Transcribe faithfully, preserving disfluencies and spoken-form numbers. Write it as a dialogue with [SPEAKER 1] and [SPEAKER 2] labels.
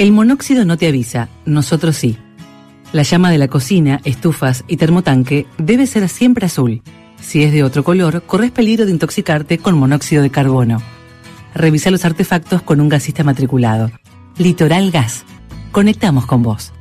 [SPEAKER 1] El monóxido no te avisa, nosotros sí. La llama de la cocina, estufas y termotanque debe ser siempre azul. Si es de otro color, corres peligro de intoxicarte con monóxido de carbono. Revisa los artefactos con un gasista matriculado. Litoral Gas. Conectamos con vos.